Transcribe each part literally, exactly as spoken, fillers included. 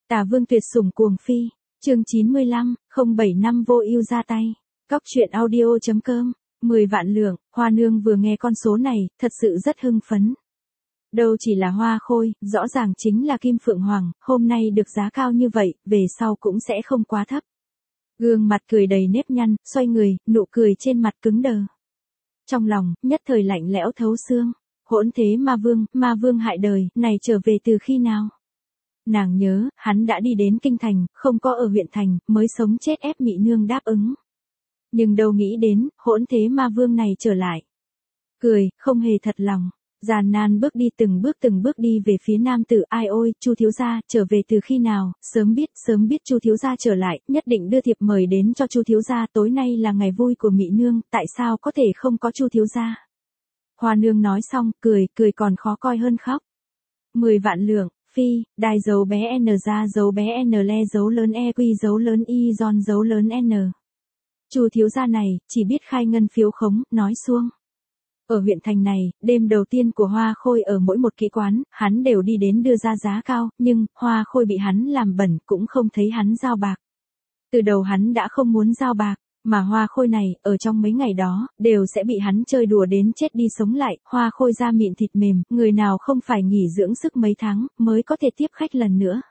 Tả Vương tuyệt sủng cuồng phi, chương chín mươi lăm, không bảy năm vô ưu ra tay. Cóc truyện audio chấm com, mười vạn lượng. Hoa Nương vừa nghe con số này, thật sự rất hưng phấn. Đâu chỉ là Hoa Khôi, rõ ràng chính là Kim Phượng Hoàng, hôm nay được giá cao như vậy, về sau cũng sẽ không quá thấp. Gương mặt cười đầy nếp nhăn, xoay người, nụ cười trên mặt cứng đờ. Trong lòng, nhất thời lạnh lẽo thấu xương. Hỗn thế ma vương, ma vương hại đời, này trở về từ khi nào? Nàng nhớ, hắn đã đi đến kinh thành, không có ở huyện thành, mới sống chết ép Mị Nương đáp ứng. Nhưng đâu nghĩ đến, hỗn thế ma vương này trở lại. Cười, không hề thật lòng. Giàn nan bước đi từng bước từng bước đi về phía nam tử. Ai ôi, Chu thiếu gia, trở về từ khi nào? Sớm biết, sớm biết Chu thiếu gia trở lại, nhất định đưa thiệp mời đến cho Chu thiếu gia. Tối nay là ngày vui của Mị Nương, tại sao có thể không có Chu thiếu gia? Hoa Nương nói xong, cười, cười còn khó coi hơn khóc. Mười vạn lượng. Phi, đài dấu bé N ra dấu bé N le dấu lớn E quy dấu lớn Y giòn dấu lớn N. Chu thiếu gia này, chỉ biết khai ngân phiếu khống, nói xuông. Ở huyện thành này, đêm đầu tiên của Hoa Khôi ở mỗi một kỹ quán, hắn đều đi đến đưa ra giá cao, nhưng, Hoa Khôi bị hắn làm bẩn cũng không thấy hắn giao bạc. Từ đầu hắn đã không muốn giao bạc, mà Hoa Khôi này, ở trong mấy ngày đó, đều sẽ bị hắn chơi đùa đến chết đi sống lại. Hoa Khôi da mịn thịt mềm, người nào không phải nghỉ dưỡng sức mấy tháng, mới có thể tiếp khách lần nữa.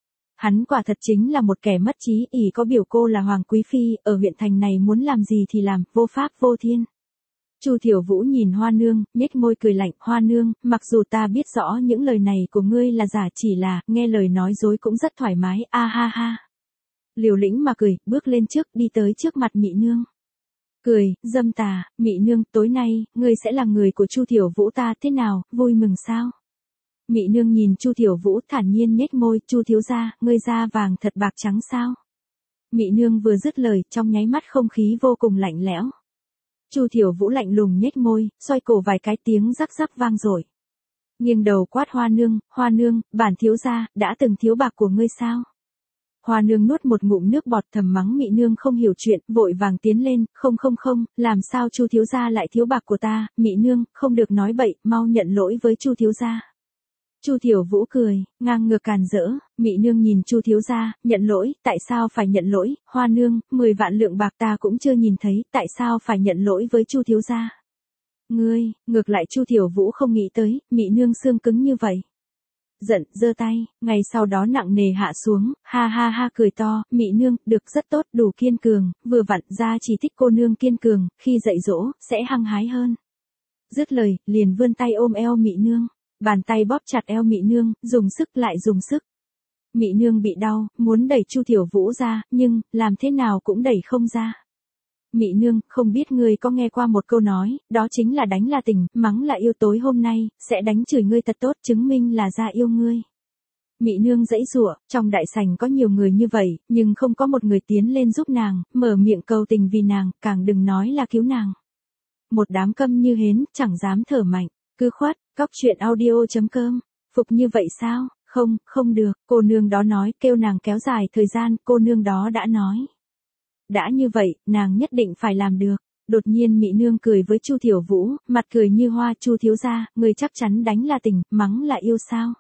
Hắn quả thật chính là một kẻ mất trí, ỷ có biểu cô là Hoàng Quý Phi, ở huyện thành này muốn làm gì thì làm, vô pháp vô thiên. Chu Thiểu Vũ nhìn Hoa Nương, nhếch môi cười lạnh. Hoa Nương, mặc dù ta biết rõ những lời này của ngươi là giả, chỉ là, nghe lời nói dối cũng rất thoải mái, a ha ha. Liều lĩnh mà cười, bước lên trước, đi tới trước mặt Mị Nương. Cười, dâm tà, Mị Nương, tối nay, ngươi sẽ là người của Chu Thiểu Vũ ta, thế nào, vui mừng sao? Mị Nương nhìn Chu Thiểu Vũ thản nhiên nhếch môi. Chu thiếu gia, ngươi da vàng thật bạc trắng sao? Mị Nương vừa dứt lời, trong nháy mắt không khí vô cùng lạnh lẽo. Chu Thiểu Vũ lạnh lùng nhếch môi, xoay cổ vài cái, tiếng rắc rắc vang dội. Nghiêng đầu quát Hoa Nương, Hoa Nương, bản thiếu gia, đã từng thiếu bạc của ngươi sao? Hoa Nương nuốt một ngụm nước bọt, thầm mắng Mị Nương không hiểu chuyện, vội vàng tiến lên. Không không không, làm sao Chu thiếu gia lại thiếu bạc của ta? Mị Nương, không được nói bậy, mau nhận lỗi với Chu thiếu gia. Chu Thiểu Vũ cười, ngang ngược càn rỡ. Mị Nương nhìn Chu thiếu gia, nhận lỗi, tại sao phải nhận lỗi? Hoa Nương, mười vạn lượng bạc ta cũng chưa nhìn thấy, tại sao phải nhận lỗi với Chu thiếu gia? Ngươi, ngược lại Chu Thiểu Vũ không nghĩ tới, Mị Nương xương cứng như vậy. Giận, giơ tay, ngày sau đó nặng nề hạ xuống, ha ha ha cười to. Mị Nương, được, rất tốt, đủ kiên cường, vừa vặn ra chỉ thích cô nương kiên cường, khi dạy dỗ, sẽ hăng hái hơn. Dứt lời, liền vươn tay ôm eo Mị Nương. Bàn tay bóp chặt eo Mị Nương, dùng sức lại dùng sức. Mị Nương bị đau, muốn đẩy Chu Thiểu Vũ ra, nhưng, làm thế nào cũng đẩy không ra. Mị Nương, không biết ngươi có nghe qua một câu nói, đó chính là đánh là tình, mắng là yêu. Tối hôm nay, sẽ đánh chửi ngươi thật tốt, chứng minh là ra yêu ngươi. Mị Nương giãy giụa, trong đại sảnh có nhiều người như vậy, nhưng không có một người tiến lên giúp nàng, mở miệng cầu tình vì nàng, càng đừng nói là cứu nàng. Một đám câm như hến, chẳng dám thở mạnh, cứ khuất. Cóc truyện audio chấm com, phục như vậy sao? Không, không được, cô nương đó nói, kêu nàng kéo dài thời gian, cô nương đó đã nói. Đã như vậy, nàng nhất định phải làm được. Đột nhiên Mị Nương cười với Chu Thiểu Vũ, mặt cười như hoa. Chu thiếu gia, người chắc chắn đánh là tình, mắng là yêu sao?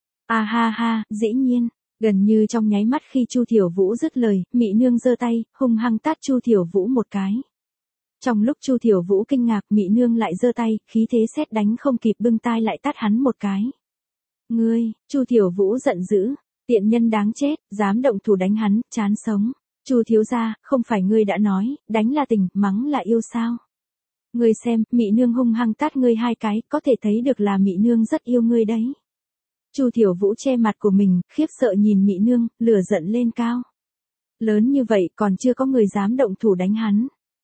À ha ha, dĩ nhiên. Gần như trong nháy mắt khi Chu Thiểu Vũ dứt lời, Mị Nương giơ tay, hung hăng tát Chu Thiểu Vũ một cái. Trong lúc Chu Thiểu Vũ kinh ngạc, Mị Nương lại giơ tay, khí thế sét đánh không kịp bưng tai lại tát hắn một cái. Ngươi, Chu Thiểu Vũ giận dữ, tiện nhân đáng chết, dám động thủ đánh hắn, chán sống. Chu thiếu gia, không phải ngươi đã nói, đánh là tình, mắng là yêu sao? Ngươi xem, Mị Nương hung hăng tát ngươi hai cái, có thể thấy được là Mị Nương rất yêu ngươi đấy. Chu Thiểu Vũ che mặt của mình, khiếp sợ nhìn Mị Nương, lửa giận lên cao. Lớn như vậy còn chưa có người dám động thủ đánh hắn.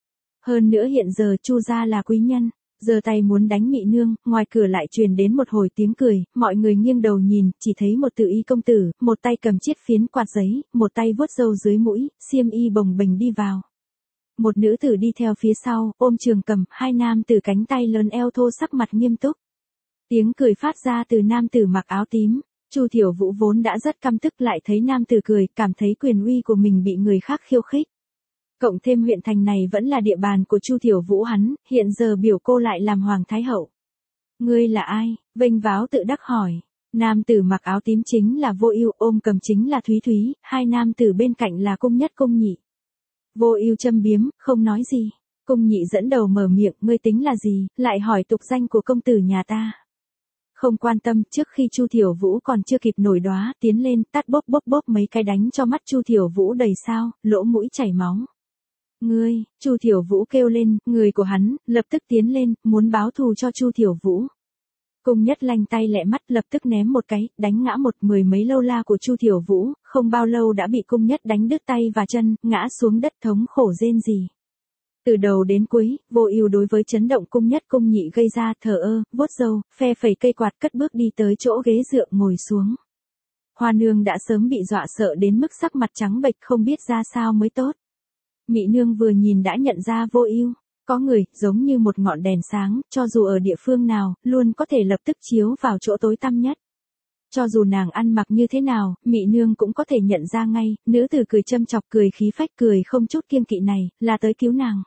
Hơn nữa hiện giờ Chu gia là quý nhân, giơ tay muốn đánh Mị Nương, ngoài cửa lại truyền đến một hồi tiếng cười, mọi người nghiêng đầu nhìn, chỉ thấy một tự y công tử, một tay cầm chiếc phiến quạt giấy, một tay vuốt râu dưới mũi, xiêm y bồng bềnh đi vào. Một nữ tử đi theo phía sau, ôm trường cầm, hai nam tử cánh tay lớn eo thô, sắc mặt nghiêm túc. Tiếng cười phát ra từ nam tử mặc áo tím. Chu Thiểu Vũ vốn đã rất căm tức, lại thấy nam tử cười, cảm thấy quyền uy của mình bị người khác khiêu khích. Cộng thêm huyện thành này vẫn là địa bàn của Chu Thiểu Vũ hắn, hiện giờ biểu cô lại làm Hoàng Thái Hậu. Ngươi là ai? Vênh váo tự đắc hỏi. Nam tử mặc áo tím chính là Vô Ưu, ôm cầm chính là Thúy Thúy, hai nam tử bên cạnh là Cung Nhất Cung Nhị. Vô Ưu châm biếm, không nói gì. Cung Nhị dẫn đầu mở miệng, ngươi tính là gì, lại hỏi tục danh của công tử nhà ta. Không quan tâm, trước khi Chu Thiểu Vũ còn chưa kịp nổi đóa, tiến lên, tát bốp bốp bốp mấy cái đánh cho mắt Chu Thiểu Vũ đầy sao, lỗ mũi chảy máu. Ngươi, Chu Thiểu Vũ kêu lên, người của hắn, lập tức tiến lên, muốn báo thù cho Chu Thiểu Vũ. Cung Nhất lanh tay lẹ mắt lập tức ném một cái, đánh ngã một mười mấy lâu la của Chu Thiểu Vũ, không bao lâu đã bị Cung Nhất đánh đứt tay và chân, ngã xuống đất thống khổ rên rỉ. Từ đầu đến cuối, Vô Ưu đối với chấn động Cung Nhất Cung Nhị gây ra thờ ơ, vuốt râu, phe phẩy cây quạt cất bước đi tới chỗ ghế dựa ngồi xuống. Hoa Nương đã sớm bị dọa sợ đến mức sắc mặt trắng bệch không biết ra sao mới tốt. Mị Nương vừa nhìn đã nhận ra Vô Ưu, có người, giống như một ngọn đèn sáng, cho dù ở địa phương nào, luôn có thể lập tức chiếu vào chỗ tối tăm nhất. Cho dù nàng ăn mặc như thế nào, Mị Nương cũng có thể nhận ra ngay, nữ tử cười châm chọc cười khí phách cười không chút kiêng kỵ này, là tới cứu nàng.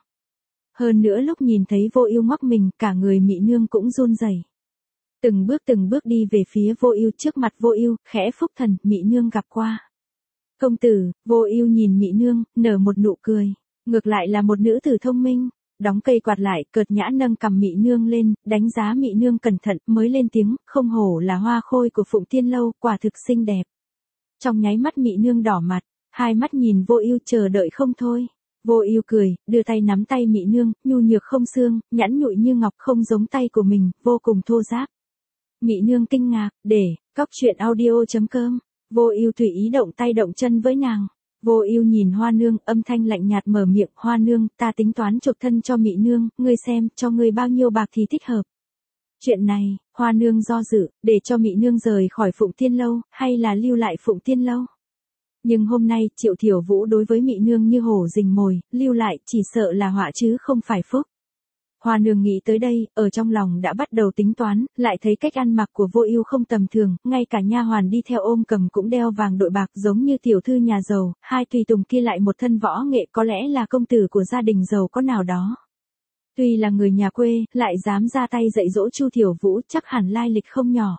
Hơn nữa lúc nhìn thấy Vô Ưu ngoắc mình, cả người Mị Nương cũng run rẩy. Từng bước từng bước đi về phía Vô Ưu, trước mặt Vô Ưu, khẽ phúc thần, Mị Nương gặp qua. Công tử, Vô Ưu nhìn Mị Nương, nở một nụ cười, ngược lại là một nữ tử thông minh. Đóng cây quạt lại, cợt nhã nâng cằm Mị Nương lên, đánh giá Mị Nương cẩn thận, mới lên tiếng, không hổ là hoa khôi của Phụng Tiên lâu, quả thực xinh đẹp. Trong nháy mắt Mị Nương đỏ mặt, hai mắt nhìn Vô Ưu chờ đợi không thôi. Vô Ưu cười, đưa tay nắm tay Mị Nương, nhu nhược không xương, nhẵn nhụi như ngọc không giống tay của mình, vô cùng thô ráp. Mị Nương kinh ngạc, để, cóc truyện audio chấm com, Vô Ưu tùy ý động tay động chân với nàng. Vô Ưu nhìn Hoa Nương, âm thanh lạnh nhạt mở miệng, Hoa Nương, ta tính toán chuộc thân cho Mị Nương, ngươi xem, cho ngươi bao nhiêu bạc thì thích hợp. Chuyện này, Hoa Nương do dự, để cho Mị Nương rời khỏi Phụng Tiên lâu, hay là lưu lại Phụng Tiên lâu. Nhưng hôm nay, Triệu Thiểu Vũ đối với Mị Nương như hổ rình mồi, lưu lại, chỉ sợ là họa chứ không phải phúc. Hoa Nương nghĩ tới đây, ở trong lòng đã bắt đầu tính toán, lại thấy cách ăn mặc của Vô Ưu không tầm thường, ngay cả nha hoàn đi theo ôm cầm cũng đeo vàng đội bạc giống như tiểu thư nhà giàu, hai tùy tùng kia lại một thân võ nghệ, có lẽ là công tử của gia đình giàu có nào đó. Tuy là người nhà quê, lại dám ra tay dạy dỗ Chu Thiểu Vũ, chắc hẳn lai lịch không nhỏ.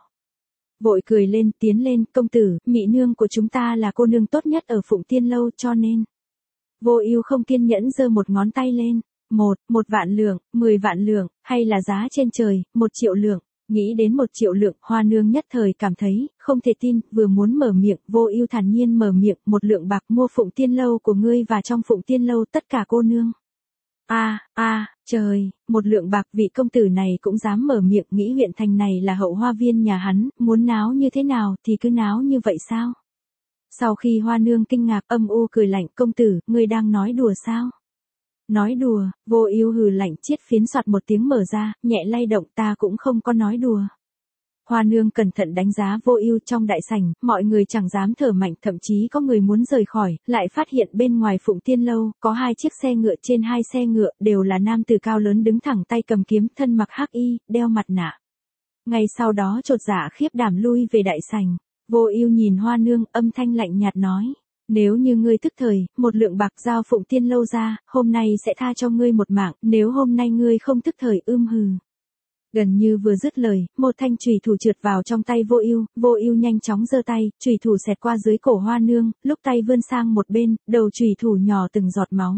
Vội cười lên, tiến lên, công tử, Mị Nương của chúng ta là cô nương tốt nhất ở Phụng Tiên lâu, cho nên. Vô Ưu không kiên nhẫn giơ một ngón tay lên. Một, một vạn lượng, mười vạn lượng, hay là giá trên trời, một triệu lượng. Nghĩ đến một triệu lượng, Hoa Nương nhất thời cảm thấy, không thể tin, vừa muốn mở miệng, Vô Ưu thản nhiên mở miệng, một lượng bạc mua Phụng Tiên lâu của ngươi và trong Phụng Tiên lâu tất cả cô nương. A, a, trời, một lượng bạc, vị công tử này cũng dám mở miệng, nghĩ huyện thành này là hậu hoa viên nhà hắn, muốn náo như thế nào thì cứ náo như vậy sao? Sau khi Hoa Nương kinh ngạc, âm u cười lạnh, công tử, ngươi đang nói đùa sao? Nói đùa, Vô Ưu hừ lạnh, chiết phiến soạt một tiếng mở ra, nhẹ lay động, ta cũng không có nói đùa. Hoa Nương cẩn thận đánh giá Vô Ưu trong đại sảnh, mọi người chẳng dám thở mạnh, thậm chí có người muốn rời khỏi, lại phát hiện bên ngoài Phụng Tiên lâu, có hai chiếc xe ngựa, trên hai xe ngựa đều là nam tử cao lớn đứng thẳng tay cầm kiếm, thân mặc hắc y, đeo mặt nạ. Ngay sau đó chột dạ khiếp đảm lui về đại sảnh. Vô Ưu nhìn Hoa Nương, âm thanh lạnh nhạt nói: "Nếu như ngươi tức thời, một lượng bạc giao Phụng Tiên lâu ra, hôm nay sẽ tha cho ngươi một mạng, nếu hôm nay ngươi không tức thời, ưm hừ." Gần như vừa dứt lời, một thanh chùy thủ trượt vào trong tay Vô Ưu, Vô Ưu nhanh chóng giơ tay, chùy thủ xẹt qua dưới cổ Hoa Nương, lúc tay vươn sang một bên, đầu chùy thủ nhỏ từng giọt máu.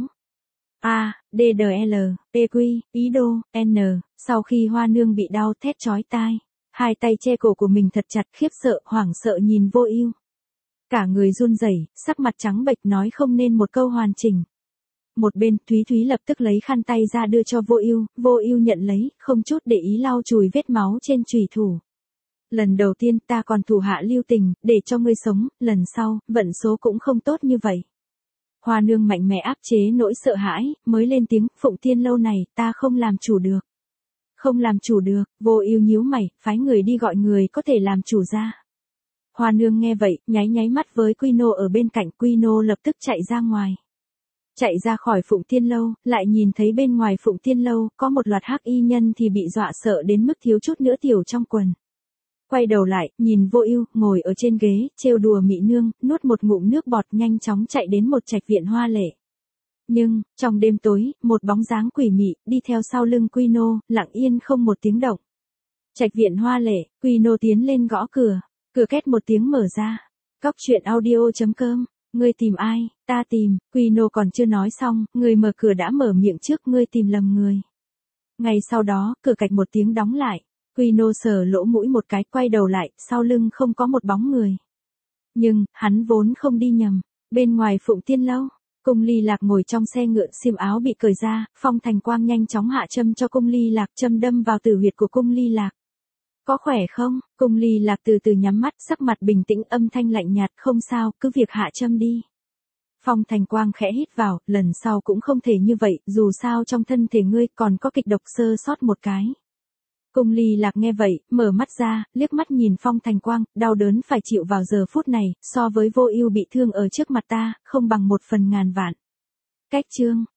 A, D D L, P Q, ý đô, N, sau khi Hoa Nương bị đau thét chói tai, hai tay che cổ của mình thật chặt, khiếp sợ, hoảng sợ nhìn Vô Ưu. Cả người run rẩy, sắc mặt trắng bệch nói không nên một câu hoàn chỉnh. Một bên, Thúy Thúy lập tức lấy khăn tay ra đưa cho Vô Ưu, Vô Ưu nhận lấy, không chút để ý lau chùi vết máu trên chùy thủ. Lần đầu tiên ta còn thủ hạ lưu tình, để cho ngươi sống, lần sau, vận số cũng không tốt như vậy. Hoa Nương mạnh mẽ áp chế nỗi sợ hãi, mới lên tiếng, Phụng Tiên lâu này, ta không làm chủ được. Không làm chủ được, Vô Ưu nhíu mày, phái người đi gọi người có thể làm chủ ra. Hoa Nương nghe vậy, nháy nháy mắt với Quy Nô ở bên cạnh, Quy Nô lập tức chạy ra ngoài. Chạy ra khỏi Phụng Tiên lâu, lại nhìn thấy bên ngoài Phụng Tiên lâu, có một loạt hắc y nhân thì bị dọa sợ đến mức thiếu chút nữa tiểu trong quần. Quay đầu lại, nhìn Vô Ưu, ngồi ở trên ghế, trêu đùa Mị Nương, nuốt một ngụm nước bọt nhanh chóng chạy đến một trạch viện hoa lệ. Nhưng, trong đêm tối, một bóng dáng quỷ mị, đi theo sau lưng Quy Nô, lặng yên không một tiếng động. Trạch viện hoa lệ, Quy Nô tiến lên gõ cửa. Cửa két một tiếng mở ra. Cóc truyện audio chấm com. Ngươi tìm ai? Ta tìm. Quino còn chưa nói xong, người mở cửa đã mở miệng trước, ngươi tìm lầm người. Ngày sau đó, cửa cạch một tiếng đóng lại. Quino sờ lỗ mũi một cái, quay đầu lại, sau lưng không có một bóng người. Nhưng, hắn vốn không đi nhầm. Bên ngoài Phụng Tiên Lâu, Cung Ly Lạc ngồi trong xe ngựa, xiêm áo bị cởi ra, Phong Thành Quang nhanh chóng hạ châm cho Cung Ly Lạc, châm đâm vào tử huyệt của Cung Ly Lạc. Có khỏe không? Cung Ly Lạc từ từ nhắm mắt, sắc mặt bình tĩnh, âm thanh lạnh nhạt, không sao, cứ việc hạ châm đi. Phong Thành Quang khẽ hít vào, lần sau cũng không thể như vậy, dù sao trong thân thể ngươi còn có kịch độc, sơ sót một cái. Cung Ly Lạc nghe vậy, mở mắt ra, liếc mắt nhìn Phong Thành Quang, đau đớn phải chịu vào giờ phút này, so với Vô Ưu bị thương ở trước mặt ta, không bằng một phần ngàn vạn. Cách chương